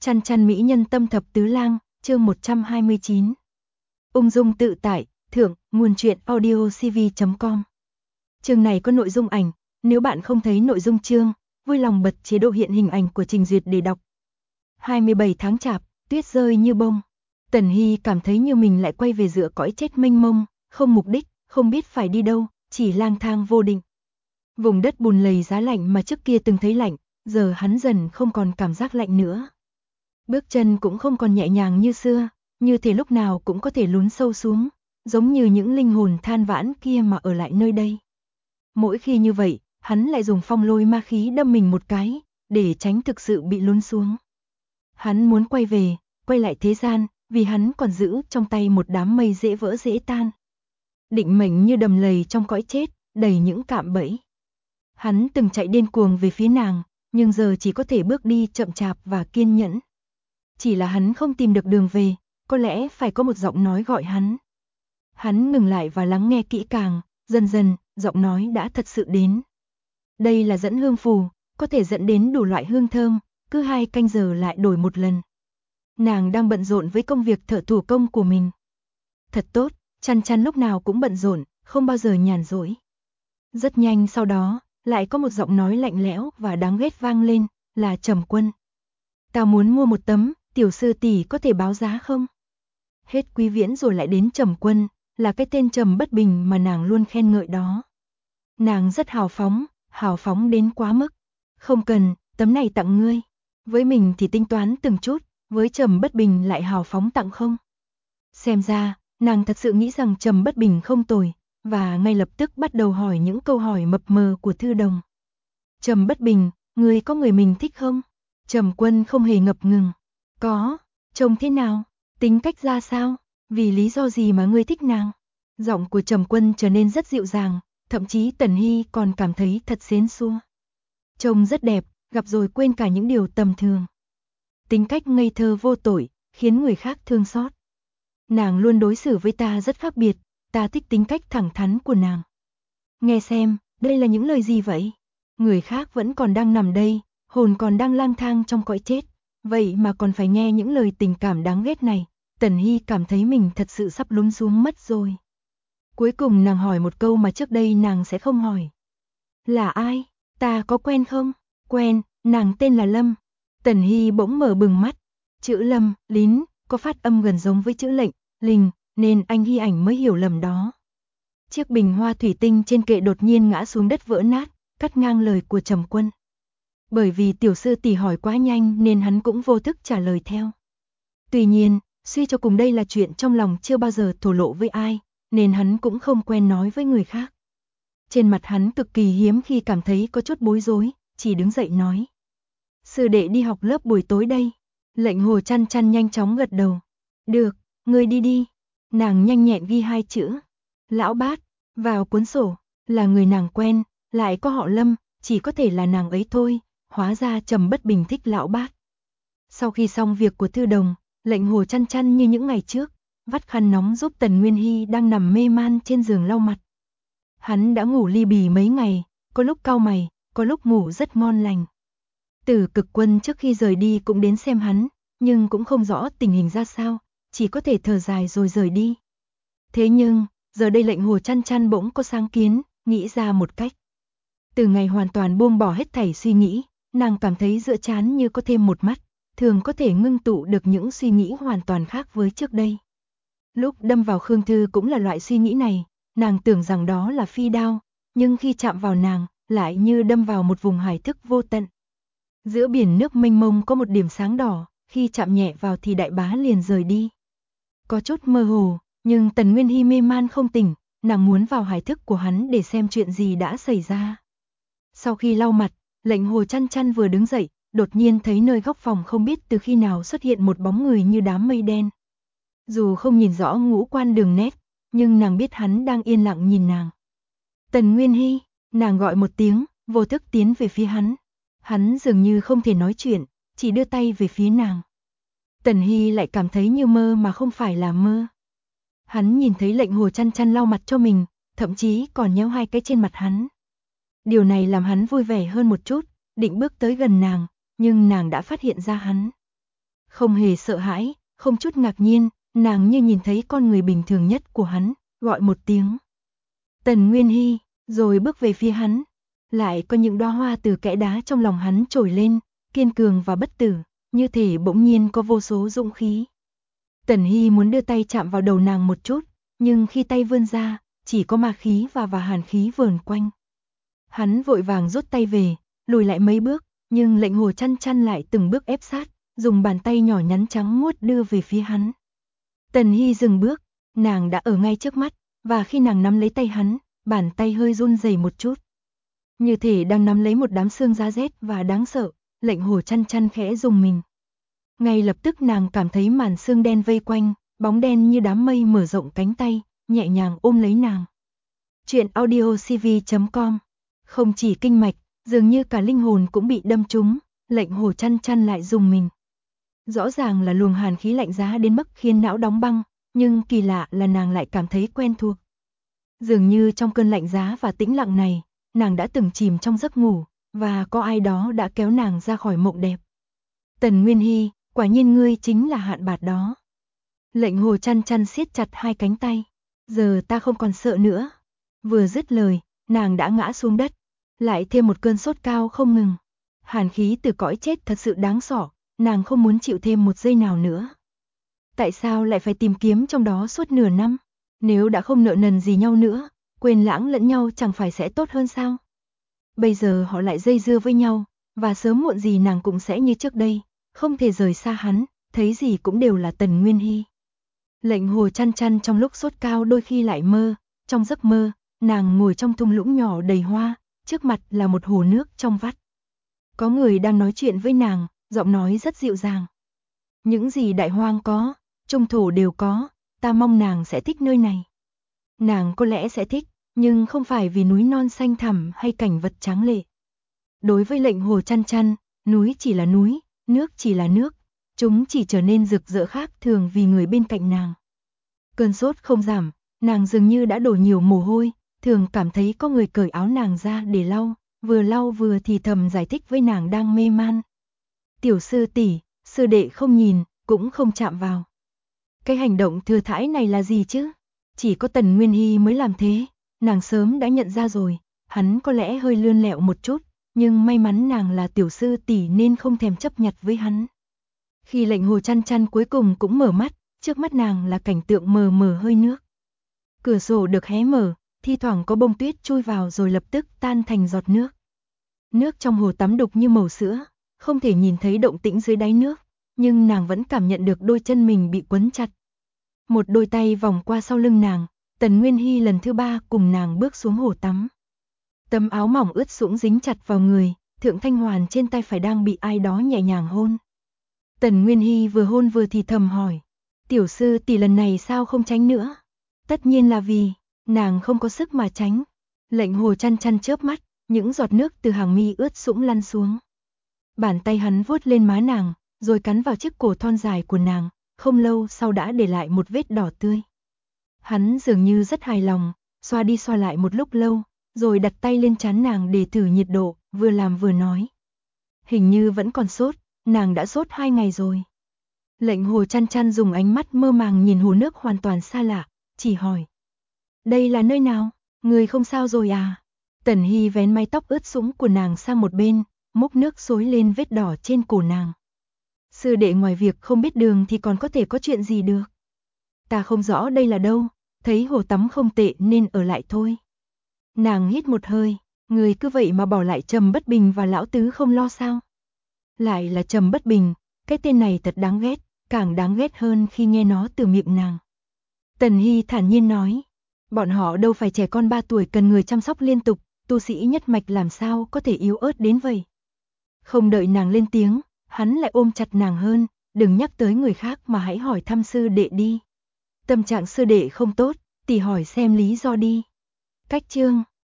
Chăn chăn mỹ nhân tâm thập tứ lang, chương 129. Ung dung tự tại, thượng, nguồn truyện audiocv.com. Chương này có nội dung ảnh, nếu bạn không thấy nội dung chương, vui lòng bật chế độ hiện hình ảnh của trình duyệt để đọc. 27 tháng chạp, tuyết rơi như bông. Tần Hy cảm thấy như mình lại quay về giữa cõi chết mênh mông, không mục đích, không biết phải đi đâu, chỉ lang thang vô định. Vùng đất bùn lầy giá lạnh mà trước kia từng thấy lạnh, giờ hắn dần không còn cảm giác lạnh nữa. Bước chân cũng không còn nhẹ nhàng như xưa, như thể lúc nào cũng có thể lún sâu xuống, giống như những linh hồn than vãn kia mà ở lại nơi đây. Mỗi khi như vậy, hắn lại dùng phong lôi ma khí đâm mình một cái, để tránh thực sự bị lún xuống. Hắn muốn quay về, quay lại thế gian, vì hắn còn giữ trong tay một đám mây dễ vỡ dễ tan. Định mệnh như đầm lầy trong cõi chết, đầy những cạm bẫy. Hắn từng chạy điên cuồng về phía nàng, nhưng giờ chỉ có thể bước đi chậm chạp và kiên nhẫn. Chỉ là hắn không tìm được đường về, có lẽ phải có một giọng nói gọi hắn. Hắn ngừng lại và lắng nghe kỹ càng, dần dần, giọng nói đã thật sự đến. Đây là dẫn hương phù, có thể dẫn đến đủ loại hương thơm, cứ 2 canh giờ lại đổi một lần. Nàng đang bận rộn với công việc thợ thủ công của mình. Thật tốt, chăn chăn lúc nào cũng bận rộn, không bao giờ nhàn rỗi. Rất nhanh sau đó, lại có một giọng nói lạnh lẽo và đáng ghét vang lên, là Trầm Quân. Ta muốn mua một tấm, tiểu sư tỷ có thể báo giá không? Hết Quý Viễn rồi lại đến Trầm Quân, là cái tên Trầm Bất Bình mà nàng luôn khen ngợi đó. Nàng rất hào phóng đến quá mức. Không cần, tấm này tặng ngươi. Với mình thì tính toán từng chút, với Trầm Bất Bình lại hào phóng tặng không. Xem ra, nàng thật sự nghĩ rằng Trầm Bất Bình không tồi, và ngay lập tức bắt đầu hỏi những câu hỏi mập mờ của Thư Đồng. Trầm Bất Bình, ngươi có người mình thích không? Trầm Quân không hề ngập ngừng. Có, trông thế nào? Tính cách ra sao? Vì lý do gì mà ngươi thích nàng? Giọng của Trầm Quân trở nên rất dịu dàng, thậm chí Tần Hy còn cảm thấy thật xến xua. Trông rất đẹp, gặp rồi quên cả những điều tầm thường. Tính cách ngây thơ vô tội, khiến người khác thương xót. Nàng luôn đối xử với ta rất khác biệt, ta thích tính cách thẳng thắn của nàng. Nghe xem, đây là những lời gì vậy? Người khác vẫn còn đang nằm đây, hồn còn đang lang thang trong cõi chết, vậy mà còn phải nghe những lời tình cảm đáng ghét này. Tần Hy cảm thấy mình thật sự sắp lún xuống mất rồi. Cuối cùng nàng hỏi một câu mà trước đây nàng sẽ không hỏi. Là ai? Ta có quen không? Quen, nàng tên là Lâm. Tần Hy bỗng mở bừng mắt. Chữ Lâm, lín, có phát âm gần giống với chữ lệnh, lình, nên anh Hy Ảnh mới hiểu lầm đó. Chiếc bình hoa thủy tinh trên kệ đột nhiên ngã xuống đất vỡ nát, cắt ngang lời của Trầm Quân. Bởi vì tiểu sư tỷ hỏi quá nhanh nên hắn cũng vô thức trả lời theo. Tuy nhiên, suy cho cùng đây là chuyện trong lòng chưa bao giờ thổ lộ với ai, nên hắn cũng không quen nói với người khác. Trên mặt hắn cực kỳ hiếm khi cảm thấy có chút bối rối, chỉ đứng dậy nói. Sư đệ đi học lớp buổi tối đây. Lệnh Hồ Chăn Chăn nhanh chóng gật đầu. Được, ngươi đi đi. Nàng nhanh nhẹn ghi 2 chữ. Lão Bát, vào cuốn sổ, là người nàng quen, lại có họ Lâm, chỉ có thể là nàng ấy thôi, hóa ra Trầm Bất Bình thích Lão Bát. Sau khi xong việc của Thư Đồng, Lệnh Hồ Chăn Chăn như những ngày trước, vắt khăn nóng giúp Tần Nguyên Hy đang nằm mê man trên giường lau mặt. Hắn đã ngủ li bì mấy ngày, có lúc cau mày, có lúc ngủ rất ngon lành. Tử Cực Quân trước khi rời đi cũng đến xem hắn, nhưng cũng không rõ tình hình ra sao, chỉ có thể thở dài rồi rời đi. Thế nhưng, giờ đây Lệnh Hồ Chăn Chăn bỗng có sáng kiến, nghĩ ra một cách. Từ ngày hoàn toàn buông bỏ hết thảy suy nghĩ, nàng cảm thấy giữa trán như có thêm một mắt, thường có thể ngưng tụ được những suy nghĩ hoàn toàn khác với trước đây. Lúc đâm vào Khương Thư cũng là loại suy nghĩ này, nàng tưởng rằng đó là phi đao, nhưng khi chạm vào nàng, lại như đâm vào một vùng hải thức vô tận. Giữa biển nước mênh mông có một điểm sáng đỏ, khi chạm nhẹ vào thì đại bá liền rời đi. Có chút mơ hồ, nhưng Tần Nguyên Hy mê man không tỉnh, nàng muốn vào hải thức của hắn để xem chuyện gì đã xảy ra. Sau khi lau mặt, Lệnh Hồ Chăn Chăn vừa đứng dậy, đột nhiên thấy nơi góc phòng không biết từ khi nào xuất hiện một bóng người như đám mây đen. Dù không nhìn rõ ngũ quan đường nét, nhưng nàng biết hắn đang yên lặng nhìn nàng. Tần Nguyên Hy, nàng gọi một tiếng, vô thức tiến về phía hắn. Hắn dường như không thể nói chuyện, chỉ đưa tay về phía nàng. Tần Hy lại cảm thấy như mơ mà không phải là mơ. Hắn nhìn thấy Lệnh Hồ Chăn Chăn lau mặt cho mình, thậm chí còn nhéo 2 cái trên mặt hắn. Điều này làm hắn vui vẻ hơn một chút, định bước tới gần nàng, nhưng nàng đã phát hiện ra hắn. Không hề sợ hãi, không chút ngạc nhiên, nàng như nhìn thấy con người bình thường nhất của hắn, gọi một tiếng. Tần Nguyên Hy, rồi bước về phía hắn. Lại có những đóa hoa từ kẽ đá trong lòng hắn trồi lên, kiên cường và bất tử, như thể bỗng nhiên có vô số dũng khí. Tần Hy muốn đưa tay chạm vào đầu nàng một chút, nhưng khi tay vươn ra, chỉ có ma khí và hàn khí vờn quanh. Hắn vội vàng rút tay về, lùi lại mấy bước, nhưng Lệnh Hồ Chăn Chăn lại từng bước ép sát, dùng bàn tay nhỏ nhắn trắng muốt đưa về phía hắn. Tần Hy dừng bước, nàng đã ở ngay trước mắt, và khi nàng nắm lấy tay hắn, bàn tay hơi run rẩy một chút. Như thể đang nắm lấy một đám xương giá rét và đáng sợ, Lệnh Hồ Chăn Chăn khẽ rùng mình. Ngay lập tức nàng cảm thấy màn xương đen vây quanh, bóng đen như đám mây mở rộng cánh tay, nhẹ nhàng ôm lấy nàng. Chuyện audiocv.com. Không chỉ kinh mạch, dường như cả linh hồn cũng bị đâm trúng, Lệnh Hồ Chăn Chăn lại rùng mình. Rõ ràng là luồng hàn khí lạnh giá đến mức khiến não đóng băng, nhưng kỳ lạ là nàng lại cảm thấy quen thuộc. Dường như trong cơn lạnh giá và tĩnh lặng này, nàng đã từng chìm trong giấc ngủ, và có ai đó đã kéo nàng ra khỏi mộng đẹp. Tần Nguyên Hy, quả nhiên ngươi chính là Hạn Bạt đó. Lệnh Hồ Chăn Chăn siết chặt hai cánh tay. Giờ ta không còn sợ nữa. Vừa dứt lời, nàng đã ngã xuống đất. Lại thêm một cơn sốt cao không ngừng. Hàn khí từ cõi chết thật sự đáng sợ, nàng không muốn chịu thêm một giây nào nữa. Tại sao lại phải tìm kiếm trong đó suốt nửa năm? Nếu đã không nợ nần gì nhau nữa, quên lãng lẫn nhau chẳng phải sẽ tốt hơn sao? Bây giờ họ lại dây dưa với nhau, và sớm muộn gì nàng cũng sẽ như trước đây, không thể rời xa hắn, thấy gì cũng đều là Tần Nguyên Hy. Lệnh Hồ Chăn Chăn trong lúc sốt cao đôi khi lại mơ, trong giấc mơ, nàng ngồi trong thung lũng nhỏ đầy hoa, trước mặt là một hồ nước trong vắt. Có người đang nói chuyện với nàng, giọng nói rất dịu dàng. Những gì đại hoang có, trung thổ đều có, ta mong nàng sẽ thích nơi này. Nàng có lẽ sẽ thích, nhưng không phải vì núi non xanh thẳm hay cảnh vật tráng lệ. Đối với Lệnh Hồ Chăn Chăn, núi chỉ là núi, nước chỉ là nước, chúng chỉ trở nên rực rỡ khác thường vì người bên cạnh nàng. Cơn sốt không giảm, nàng dường như đã đổ nhiều mồ hôi, thường cảm thấy có người cởi áo nàng ra để lau vừa thì thầm giải thích với nàng đang mê man. Tiểu sư tỷ, sư đệ không nhìn, cũng không chạm vào. Cái hành động thừa thãi này là gì chứ? Chỉ có Tần Nguyên Hy mới làm thế, nàng sớm đã nhận ra rồi, hắn có lẽ hơi lươn lẹo một chút, nhưng may mắn nàng là tiểu sư tỷ nên không thèm chấp nhặt với hắn. Khi Lệnh Hồ Chăn Chăn cuối cùng cũng mở mắt, trước mắt nàng là cảnh tượng mờ mờ hơi nước. Cửa sổ được hé mở, thi thoảng có bông tuyết chui vào rồi lập tức tan thành giọt nước. Nước trong hồ tắm đục như màu sữa, không thể nhìn thấy động tĩnh dưới đáy nước, nhưng nàng vẫn cảm nhận được đôi chân mình bị quấn chặt. Một đôi tay vòng qua sau lưng nàng, Tần Nguyên Hy lần thứ 3 cùng nàng bước xuống hồ tắm. Tấm áo mỏng ướt sũng dính chặt vào người, Thượng Thanh Hoàn trên tay phải đang bị ai đó nhẹ nhàng hôn. Tần Nguyên Hy vừa hôn vừa thì thầm hỏi, tiểu sư tỷ lần này sao không tránh nữa? Tất nhiên là vì, nàng không có sức mà tránh. Lệnh Hồ Chăn Chăn chớp mắt, những giọt nước từ hàng mi ướt sũng lăn xuống. Bàn tay hắn vuốt lên má nàng, rồi cắn vào chiếc cổ thon dài của nàng, không lâu sau đã để lại một vết đỏ tươi. Hắn dường như rất hài lòng, xoa đi xoa lại một lúc lâu, rồi đặt tay lên trán nàng để thử nhiệt độ, vừa làm vừa nói. Hình như vẫn còn sốt, nàng đã sốt 2 ngày rồi. Lệnh Hồ Chăn Chăn dùng ánh mắt mơ màng nhìn hồ nước hoàn toàn xa lạ, chỉ hỏi. Đây là nơi nào? Người không sao rồi à? Tần Hy vén mái tóc ướt sũng của nàng sang một bên, múc nước xối lên vết đỏ trên cổ nàng. Sư đệ ngoài việc không biết đường thì còn có thể có chuyện gì được? Ta không rõ đây là đâu, thấy hồ tắm không tệ nên ở lại thôi. Nàng hít một hơi, người cứ vậy mà bỏ lại Trầm Bất Bình và lão tứ không lo sao? Lại là Trầm Bất Bình, cái tên này thật đáng ghét, càng đáng ghét hơn khi nghe nó từ miệng nàng. Tần Hy thản nhiên nói, bọn họ đâu phải trẻ con 3 tuổi cần người chăm sóc liên tục, tu sĩ nhất mạch làm sao có thể yếu ớt đến vậy. Không đợi nàng lên tiếng, hắn lại ôm chặt nàng hơn, đừng nhắc tới người khác mà hãy hỏi thăm sư đệ đi. Tâm trạng sư đệ không tốt, tỷ hỏi xem lý do đi. Cách chương